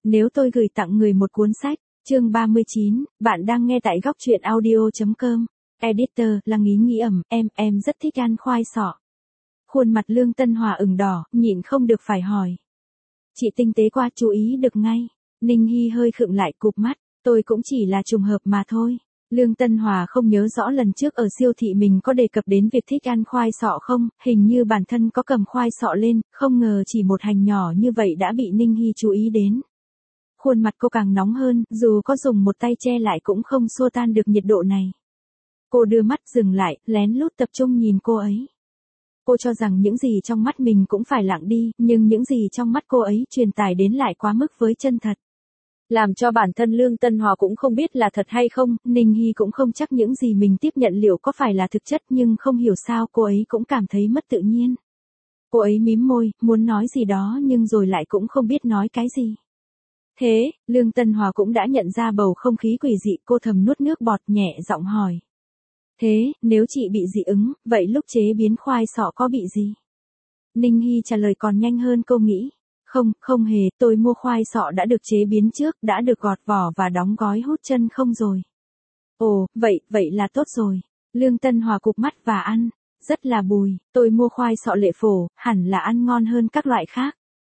Nếu tôi gửi tặng người một cuốn sách, chương 39, bạn đang nghe tại góc truyện audio.com. Editor, Lăng Ý nghĩ ẩm, em rất thích ăn khoai sọ. Khuôn mặt Lương Tân Hòa ửng đỏ, nhịn không được phải hỏi. Chị tinh tế qua chú ý được ngay. Ninh Hy hơi khựng lại cụp mắt, tôi cũng chỉ là trùng hợp mà thôi. Lương Tân Hòa không nhớ rõ lần trước ở siêu thị mình có đề cập đến việc thích ăn khoai sọ không, hình như bản thân có cầm khoai sọ lên, không ngờ chỉ một hành nhỏ như vậy đã bị Ninh Hy chú ý đến. Khuôn mặt cô càng nóng hơn, dù có dùng một tay che lại cũng không xua tan được nhiệt độ này. Cô đưa mắt dừng lại, lén lút tập trung nhìn cô ấy. Cô cho rằng những gì trong mắt mình cũng phải lặng đi, nhưng những gì trong mắt cô ấy truyền tải đến lại quá mức với chân thật. Làm cho bản thân Lương Tân Hòa cũng không biết là thật hay không, Ninh Hy cũng không chắc những gì mình tiếp nhận liệu có phải là thực chất, nhưng không hiểu sao cô ấy cũng cảm thấy mất tự nhiên. Cô ấy mím môi, muốn nói gì đó nhưng rồi lại cũng không biết nói cái gì. Thế, Lương Tân Hòa cũng đã nhận ra bầu không khí quỷ dị, cô thầm nuốt nước bọt nhẹ giọng hỏi. Thế, nếu chị bị dị ứng, vậy lúc chế biến khoai sọ có bị gì? Ninh Hy trả lời còn nhanh hơn cô nghĩ. Không hề, tôi mua khoai sọ đã được chế biến trước, đã được gọt vỏ và đóng gói hút chân không rồi. Ồ, vậy là tốt rồi. Lương Tân Hòa cụp mắt và ăn. Rất là bùi, tôi mua khoai sọ Lệ Phổ, hẳn là ăn ngon hơn các loại khác.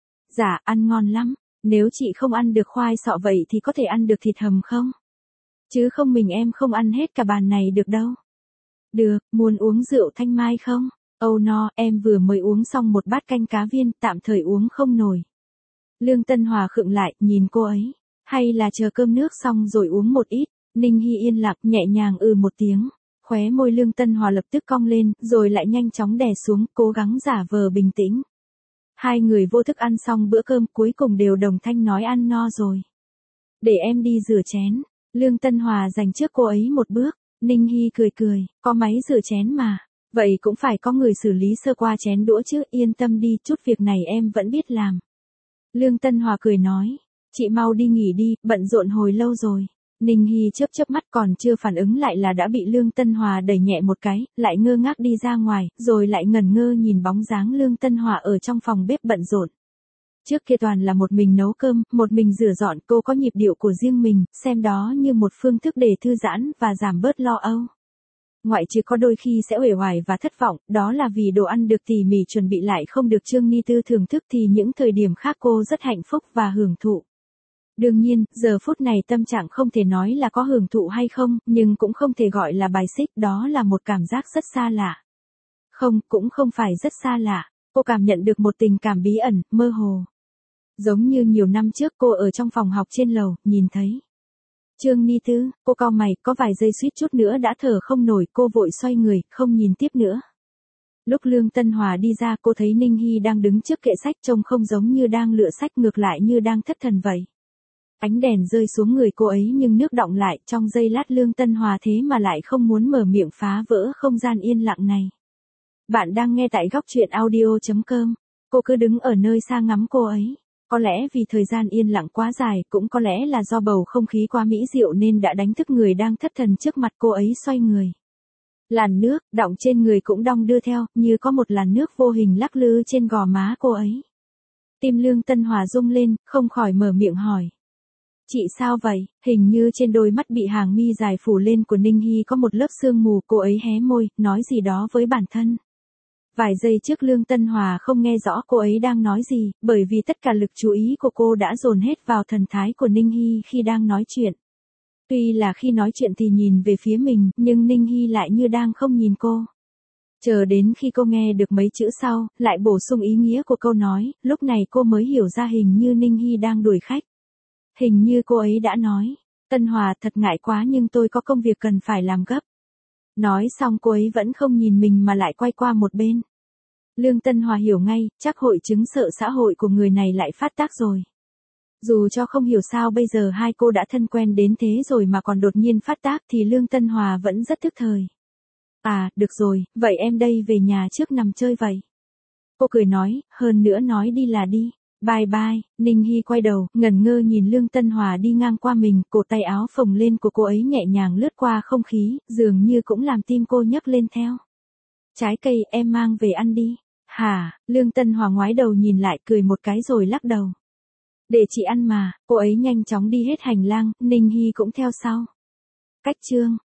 Dạ, ăn ngon lắm. Nếu chị không ăn được khoai sọ vậy thì có thể ăn được thịt hầm không? Chứ không mình em không ăn hết cả bàn này được đâu. Được, muốn uống rượu thanh mai không? Oh no, em vừa mới uống xong một bát canh cá viên, tạm thời uống không nổi. Lương Tân Hòa khựng lại, nhìn cô ấy. Hay là chờ cơm nước xong rồi uống một ít. Ninh Hy yên lặng, nhẹ nhàng một tiếng. Khóe môi Lương Tân Hòa lập tức cong lên, rồi lại nhanh chóng đè xuống, cố gắng giả vờ bình tĩnh. Hai người vô thức ăn xong bữa cơm, cuối cùng đều đồng thanh nói ăn no rồi. Để em đi rửa chén. Lương Tân Hòa dành trước cô ấy một bước. Ninh Hy cười, có máy rửa chén mà. Vậy cũng phải có người xử lý sơ qua chén đũa chứ, yên tâm đi, chút việc này em vẫn biết làm. Lương Tân Hòa cười nói, chị mau đi nghỉ đi, bận rộn hồi lâu rồi. Ninh Hy chớp mắt còn chưa phản ứng lại là đã bị Lương Tân Hòa đẩy nhẹ một cái, lại ngơ ngác đi ra ngoài, rồi lại ngẩn ngơ nhìn bóng dáng Lương Tân Hòa ở trong phòng bếp bận rộn. Trước kia toàn là một mình nấu cơm, một mình rửa dọn, cô có nhịp điệu của riêng mình, xem đó như một phương thức để thư giãn và giảm bớt lo âu. Ngoại trừ có đôi khi sẽ uể oải và thất vọng, đó là vì đồ ăn được tỉ mỉ chuẩn bị lại không được Trương Ni Tư thưởng thức, thì những thời điểm khác cô rất hạnh phúc và hưởng thụ. Đương nhiên, giờ phút này tâm trạng không thể nói là có hưởng thụ hay không, nhưng cũng không thể gọi là bài xích, đó là một cảm giác rất xa lạ. Không, cũng không phải rất xa lạ, cô cảm nhận được một tình cảm bí ẩn, mơ hồ. Giống như nhiều năm trước cô ở trong phòng học trên lầu, nhìn thấy Trương Ni Tư, cô cau mày, có vài giây suýt chút nữa đã thở không nổi, cô vội xoay người, không nhìn tiếp nữa. Lúc Lương Tân Hòa đi ra, cô thấy Ninh Hy đang đứng trước kệ sách, trông không giống như đang lựa sách, ngược lại như đang thất thần vậy. Ánh đèn rơi xuống người cô ấy nhưng nước đọng lại, trong giây lát Lương Tân Hòa thế mà lại không muốn mở miệng phá vỡ không gian yên lặng này. Bạn đang nghe tại góc truyện audio.com. Cô cứ đứng ở nơi xa ngắm cô ấy. Có lẽ vì thời gian yên lặng quá dài, cũng có lẽ là do bầu không khí quá mỹ diệu nên đã đánh thức người đang thất thần trước mặt cô ấy xoay người. Làn nước, đọng trên người cũng đong đưa theo, như có một làn nước vô hình lắc lư trên gò má cô ấy. Tim Lương Tân Hòa rung lên, không khỏi mở miệng hỏi. Chị sao vậy? Hình như trên đôi mắt bị hàng mi dài phủ lên của Ninh Hy có một lớp sương mù, cô ấy hé môi, nói gì đó với bản thân. Vài giây trước Lương Tân Hòa không nghe rõ cô ấy đang nói gì, bởi vì tất cả lực chú ý của cô đã dồn hết vào thần thái của Ninh Hy khi đang nói chuyện. Tuy là khi nói chuyện thì nhìn về phía mình, nhưng Ninh Hy lại như đang không nhìn cô. Chờ đến khi cô nghe được mấy chữ sau, lại bổ sung ý nghĩa của câu nói, lúc này cô mới hiểu ra hình như Ninh Hy đang đuổi khách. Hình như cô ấy đã nói, Tân Hòa thật ngại quá nhưng tôi có công việc cần phải làm gấp. Nói xong cô ấy vẫn không nhìn mình mà lại quay qua một bên. Lương Tân Hòa hiểu ngay, chắc hội chứng sợ xã hội của người này lại phát tác rồi. Dù cho không hiểu sao bây giờ hai cô đã thân quen đến thế rồi mà còn đột nhiên phát tác thì Lương Tân Hòa vẫn rất thức thời. À, được rồi, vậy em đây về nhà trước nằm chơi vậy. Cô cười nói, hơn nữa nói đi là đi. Bye bye. Ninh Hy quay đầu, ngẩn ngơ nhìn Lương Tân Hòa đi ngang qua mình, cổ tay áo phồng lên của cô ấy nhẹ nhàng lướt qua không khí, dường như cũng làm tim cô nhấc lên theo. Trái cây em mang về ăn đi. Hả? Lương Tân Hòa ngoái đầu nhìn lại cười một cái rồi lắc đầu. Để chị ăn mà, cô ấy nhanh chóng đi hết hành lang, Ninh Hy cũng theo sau. Cách chương